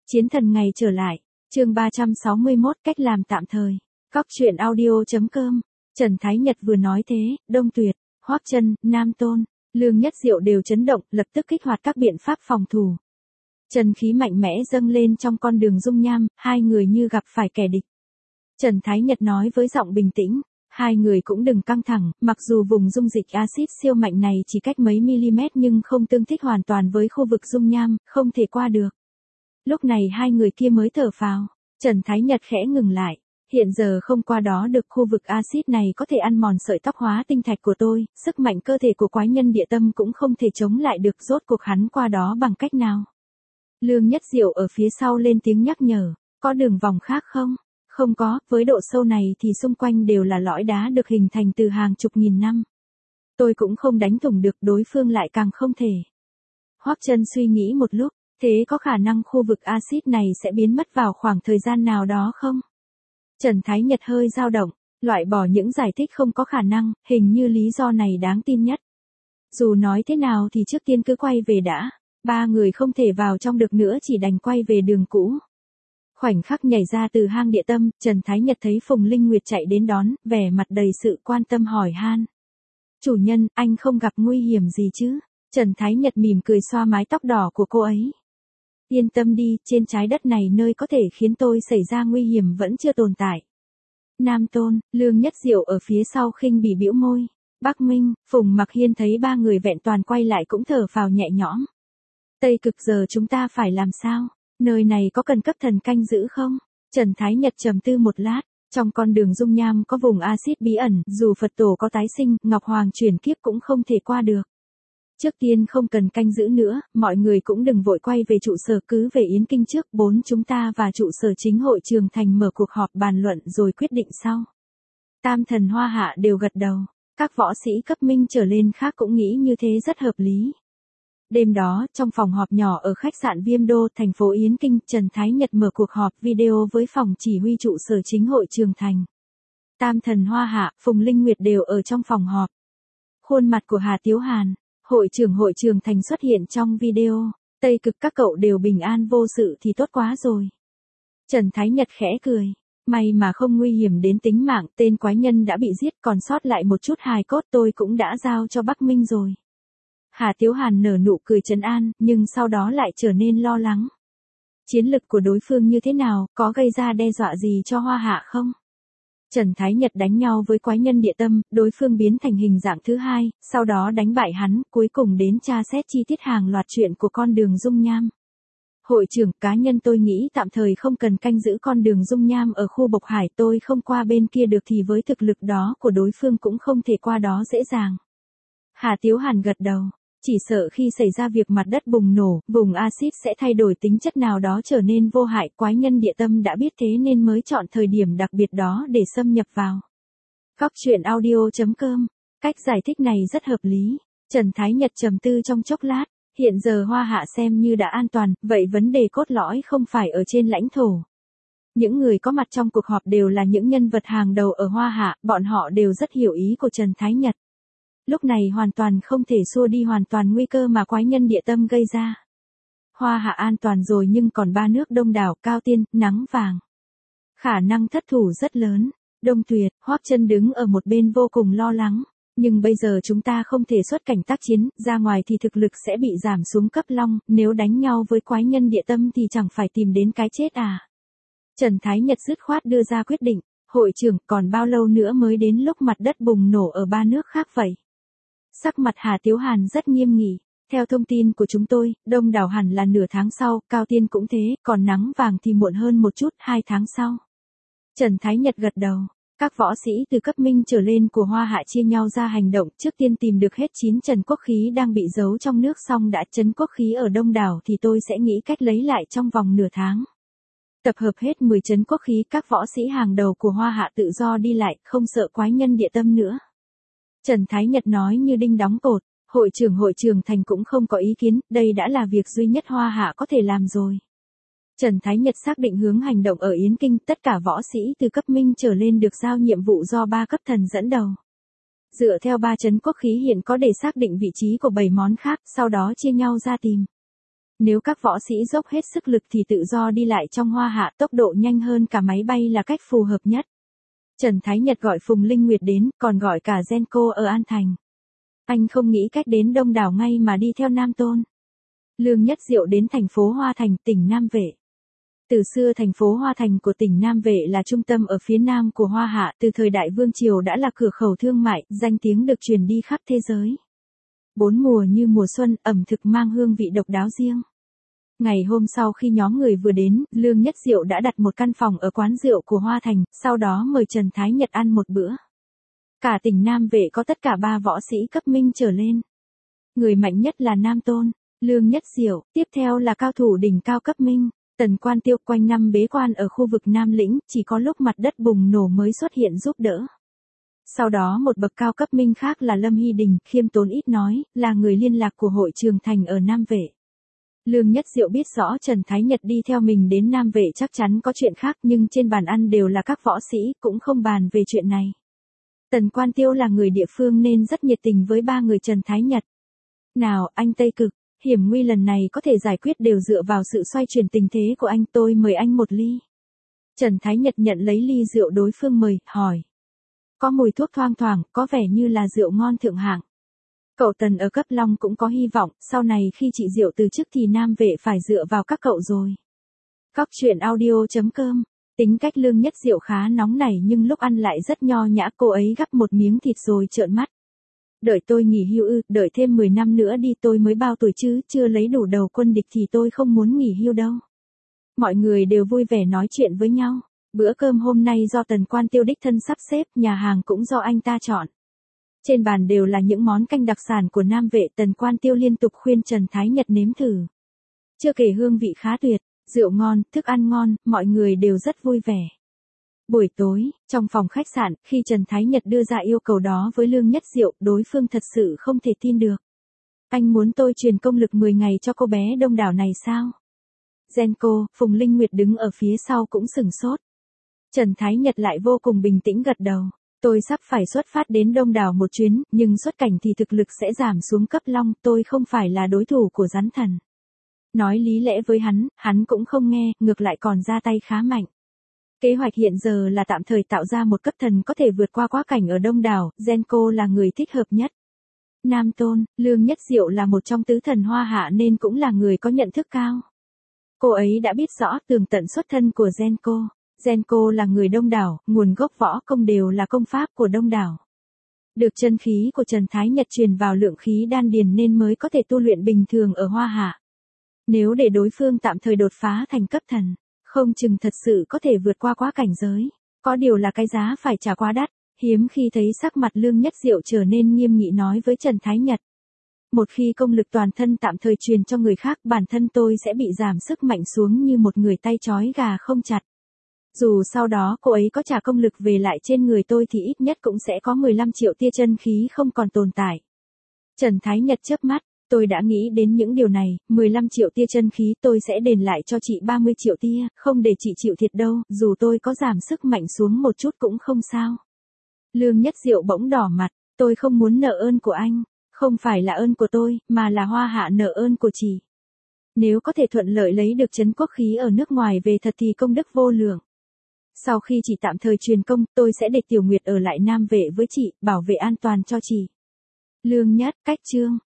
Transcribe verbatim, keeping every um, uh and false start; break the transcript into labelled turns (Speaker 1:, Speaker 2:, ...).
Speaker 1: Chiến thần ngày trở lại, chương ba trăm sáu mươi mốt cách làm tạm thời. Cóc truyện audio.com, Trần Thái Nhật vừa nói thế, Đông Tuyệt, Hoắc Trân, Nam Tôn, Lương Nhất Diệu đều chấn động, lập tức kích hoạt các biện pháp phòng thủ. Trần khí mạnh mẽ dâng lên trong con đường dung nham, hai người như gặp phải kẻ địch. Trần Thái Nhật nói với giọng bình tĩnh, hai người cũng đừng căng thẳng, mặc dù vùng dung dịch axit siêu mạnh này chỉ cách mấy mm nhưng không tương thích hoàn toàn với khu vực dung nham, không thể qua được. Lúc này hai người kia mới thở phào, Trần Thái Nhật khẽ ngừng lại, hiện giờ không qua đó được khu vực axit này có thể ăn mòn sợi tóc hóa tinh thạch của tôi, sức mạnh cơ thể của quái nhân địa tâm cũng không thể chống lại được, rốt cuộc hắn qua đó bằng cách nào. Lương Nhất Diệu ở phía sau lên tiếng nhắc nhở, có đường vòng khác không? Không có, với độ sâu này thì xung quanh đều là lõi đá được hình thành từ hàng chục nghìn năm. Tôi cũng không đánh thủng được, đối phương lại càng không thể. Hoắc Trân suy nghĩ một lúc, thế có khả năng khu vực axit này sẽ biến mất vào khoảng thời gian nào đó không? Trần Thái Nhật hơi dao động, loại bỏ những giải thích không có khả năng, hình như lý do này đáng tin nhất. Dù nói thế nào thì trước tiên cứ quay về đã, ba người không thể vào trong được nữa, chỉ đành quay về đường cũ. Khoảnh khắc nhảy ra từ hang địa tâm, Trần Thái Nhật thấy Phùng Linh Nguyệt chạy đến đón, vẻ mặt đầy sự quan tâm hỏi han. Chủ nhân, anh không gặp nguy hiểm gì chứ? Trần Thái Nhật mỉm cười xoa mái tóc đỏ của cô ấy. Yên tâm đi, trên trái đất này nơi có thể khiến tôi xảy ra nguy hiểm vẫn chưa tồn tại. Nam Tôn, Lương Nhất Diệu ở phía sau khinh bỉ bĩu môi. Bắc Minh, Phùng Mặc Hiên thấy ba người vẹn toàn quay lại cũng thở phào nhẹ nhõm. Tây Cực giờ chúng ta phải làm sao? Nơi này có cần cấp thần canh giữ không? Trần Thái Nhật trầm tư một lát, trong con đường dung nham có vùng axit bí ẩn, dù Phật tổ có tái sinh, Ngọc Hoàng chuyển kiếp cũng không thể qua được. Trước tiên không cần canh giữ nữa, mọi người cũng đừng vội quay về trụ sở, cứ về Yến Kinh trước, bốn chúng ta và trụ sở chính hội Trường Thành mở cuộc họp bàn luận rồi quyết định sau. Tam thần Hoa Hạ đều gật đầu, các võ sĩ cấp minh trở lên khác cũng nghĩ như thế rất hợp lý. Đêm đó, trong phòng họp nhỏ ở khách sạn Viêm Đô, thành phố Yến Kinh, Trần Thái Nhật mở cuộc họp video với phòng chỉ huy trụ sở chính hội Trường Thành. Tam thần Hoa Hạ, Phùng Linh Nguyệt đều ở trong phòng họp. Khuôn mặt của Hà Tiếu Hàn, hội trưởng hội Trường Thành xuất hiện trong video. Tây Cực các cậu đều bình an vô sự thì tốt quá rồi. Trần Thái Nhật khẽ cười. May mà không nguy hiểm đến tính mạng, tên quái nhân đã bị giết, còn sót lại một chút hài cốt tôi cũng đã giao cho Bắc Minh rồi. Hà Tiếu Hàn nở nụ cười trấn an, nhưng sau đó lại trở nên lo lắng. Chiến lực của đối phương như thế nào, có gây ra đe dọa gì cho Hoa Hạ không? Trần Thái Nhật đánh nhau với quái nhân địa tâm, đối phương biến thành hình dạng thứ hai, sau đó đánh bại hắn, cuối cùng đến tra xét chi tiết hàng loạt chuyện của con đường dung nham. Hội trưởng, cá nhân tôi nghĩ tạm thời không cần canh giữ con đường dung nham ở khu Bộc Hải, tôi không qua bên kia được thì với thực lực đó của đối phương cũng không thể qua đó dễ dàng. Hà Tiếu Hàn gật đầu. Chỉ sợ khi xảy ra việc mặt đất bùng nổ, vùng axit sẽ thay đổi tính chất nào đó trở nên vô hại, quái nhân địa tâm đã biết thế nên mới chọn thời điểm đặc biệt đó để xâm nhập vào. Cóc truyện audio.com, cách giải thích này rất hợp lý. Trần Thái Nhật trầm tư trong chốc lát, hiện giờ Hoa Hạ xem như đã an toàn, vậy vấn đề cốt lõi không phải ở trên lãnh thổ. Những người có mặt trong cuộc họp đều là những nhân vật hàng đầu ở Hoa Hạ, bọn họ đều rất hiểu ý của Trần Thái Nhật. Lúc này hoàn toàn không thể xua đi hoàn toàn nguy cơ mà quái nhân địa tâm gây ra. Hoa Hạ an toàn rồi nhưng còn ba nước Đông đảo, Cao Tiên, Nắng Vàng. Khả năng thất thủ rất lớn. Đông Tuyệt, Hoắc Trân đứng ở một bên vô cùng lo lắng. Nhưng bây giờ chúng ta không thể xuất cảnh tác chiến, ra ngoài thì thực lực sẽ bị giảm xuống cấp long, nếu đánh nhau với quái nhân địa tâm thì chẳng phải tìm đến cái chết à. Trần Thái Nhật dứt khoát đưa ra quyết định, hội trưởng, còn bao lâu nữa mới đến lúc mặt đất bùng nổ ở ba nước khác vậy? Sắc mặt Hà Tiếu Hàn rất nghiêm nghị. Theo thông tin của chúng tôi, Đông đảo hẳn là nửa tháng sau, Cao Tiên cũng thế, còn Nắng Vàng thì muộn hơn một chút, hai tháng sau. Trần Thái Nhật gật đầu. Các võ sĩ từ cấp minh trở lên của Hoa Hạ chia nhau ra hành động, trước tiên tìm được hết chín trần quốc khí đang bị giấu trong nước, xong đã trấn quốc khí ở Đông đảo thì tôi sẽ nghĩ cách lấy lại trong vòng nửa tháng. Tập hợp hết mười trấn quốc khí, các võ sĩ hàng đầu của Hoa Hạ tự do đi lại, không sợ quái nhân địa tâm nữa. Trần Thái Nhật nói như đinh đóng cột, hội trưởng hội Trường Thành cũng không có ý kiến, đây đã là việc duy nhất Hoa Hạ có thể làm rồi. Trần Thái Nhật xác định hướng hành động ở Yến Kinh, tất cả võ sĩ từ cấp minh trở lên được giao nhiệm vụ do ba cấp thần dẫn đầu. Dựa theo ba trấn quốc khí hiện có để xác định vị trí của bảy món khác, sau đó chia nhau ra tìm. Nếu các võ sĩ dốc hết sức lực thì tự do đi lại trong Hoa Hạ tốc độ nhanh hơn cả máy bay là cách phù hợp nhất. Trần Thái Nhật gọi Phùng Linh Nguyệt đến, còn gọi cả Genco ở An Thành. Anh không nghĩ cách đến Đông Đảo ngay mà đi theo Nam Tôn. Lương Nhất Diệu đến thành phố Hoa Thành, tỉnh Nam Vệ. Từ xưa thành phố Hoa Thành của tỉnh Nam Vệ là trung tâm ở phía nam của Hoa Hạ, từ thời Đại Vương Triều đã là cửa khẩu thương mại, danh tiếng được truyền đi khắp thế giới. Bốn mùa như mùa xuân, ẩm thực mang hương vị độc đáo riêng. Ngày hôm sau khi nhóm người vừa đến, Lương Nhất Diệu đã đặt một căn phòng ở quán rượu của Hoa Thành, sau đó mời Trần Thái Nhật ăn một bữa. Cả tỉnh Nam Vệ có tất cả ba võ sĩ cấp minh trở lên. Người mạnh nhất là Nam Tôn, Lương Nhất Diệu, tiếp theo là cao thủ đỉnh cao cấp minh. Tần Quan Tiêu quanh năm bế quan ở khu vực Nam Lĩnh, chỉ có lúc mặt đất bùng nổ mới xuất hiện giúp đỡ. Sau đó một bậc cao cấp minh khác là Lâm Hy Đình, khiêm tốn ít nói, là người liên lạc của hội Trường Thành ở Nam Vệ. Lương Nhất Diệu biết rõ Trần Thái Nhật đi theo mình đến Nam Vệ chắc chắn có chuyện khác, nhưng trên bàn ăn đều là các võ sĩ, cũng không bàn về chuyện này. Tần Quan Tiêu là người địa phương nên rất nhiệt tình với ba người Trần Thái Nhật. Nào, anh Tây Cực, hiểm nguy lần này có thể giải quyết đều dựa vào sự xoay chuyển tình thế của anh, tôi mời anh một ly. Trần Thái Nhật nhận lấy ly rượu đối phương mời, hỏi. Có mùi thuốc thoang thoảng, có vẻ như là rượu ngon thượng hạng. Cậu Tần ở cấp Long cũng có hy vọng, sau này khi chị Diệu từ chức thì Nam Vệ phải dựa vào các cậu rồi. Cóc truyện audio chấm com. Tính cách Lương Nhất Diệu khá nóng nảy nhưng lúc ăn lại rất nho nhã, cô ấy gắp một miếng thịt rồi trợn mắt. Đợi tôi nghỉ hưu ư, đợi thêm mười năm nữa đi, tôi mới bao tuổi chứ, chưa lấy đủ đầu quân địch thì tôi không muốn nghỉ hưu đâu. Mọi người đều vui vẻ nói chuyện với nhau. Bữa cơm hôm nay do Tần Quan Tiêu đích thân sắp xếp, nhà hàng cũng do anh ta chọn. Trên bàn đều là những món canh đặc sản của Nam Vệ, Tần Quan Tiêu liên tục khuyên Trần Thái Nhật nếm thử. Chưa kể hương vị khá tuyệt, rượu ngon, thức ăn ngon, mọi người đều rất vui vẻ. Buổi tối, trong phòng khách sạn, khi Trần Thái Nhật đưa ra yêu cầu đó với Lương Nhất Diệu, đối phương thật sự không thể tin được. Anh muốn tôi truyền công lực mười ngày cho cô bé Đông Đảo này sao? Genco, Phùng Linh Nguyệt đứng ở phía sau cũng sửng sốt. Trần Thái Nhật lại vô cùng bình tĩnh gật đầu. Tôi sắp phải xuất phát đến Đông Đảo một chuyến, nhưng xuất cảnh thì thực lực sẽ giảm xuống cấp Long, tôi không phải là đối thủ của rắn thần. Nói lý lẽ với hắn, hắn cũng không nghe, ngược lại còn ra tay khá mạnh. Kế hoạch hiện giờ là tạm thời tạo ra một cấp thần có thể vượt qua quá cảnh ở Đông Đảo, Genco là người thích hợp nhất. Nam Tôn, Lương Nhất Diệu là một trong tứ thần Hoa Hạ nên cũng là người có nhận thức cao. Cô ấy đã biết rõ tường tận xuất thân của Genco. Genco là người Đông Đảo, nguồn gốc võ công đều là công pháp của Đông Đảo. Được chân khí của Trần Thái Nhật truyền vào lượng khí đan điền nên mới có thể tu luyện bình thường ở Hoa Hạ. Nếu để đối phương tạm thời đột phá thành cấp thần, không chừng thật sự có thể vượt qua quá cảnh giới. Có điều là cái giá phải trả quá đắt, hiếm khi thấy sắc mặt Lương Nhất Diệu trở nên nghiêm nghị nói với Trần Thái Nhật. Một khi công lực toàn thân tạm thời truyền cho người khác, bản thân tôi sẽ bị giảm sức mạnh xuống như một người tay trói gà không chặt. Dù sau đó cô ấy có trả công lực về lại trên người tôi thì ít nhất cũng sẽ có mười lăm triệu tia chân khí không còn tồn tại. Trần Thái Nhật chớp mắt, tôi đã nghĩ đến những điều này, mười lăm triệu tia chân khí tôi sẽ đền lại cho chị ba mươi triệu tia, không để chị chịu thiệt đâu, dù tôi có giảm sức mạnh xuống một chút cũng không sao. Lương Nhất Diệu bỗng đỏ mặt, tôi không muốn nợ ơn của anh, không phải là ơn của tôi, mà là Hoa Hạ nợ ơn của chị. Nếu có thể thuận lợi lấy được trấn quốc khí ở nước ngoài về thật thì công đức vô lượng. Sau khi chị tạm thời truyền công, tôi sẽ để Tiểu Nguyệt ở lại Nam Vệ với chị, bảo vệ an toàn cho chị. Lương Nhất, cách chương.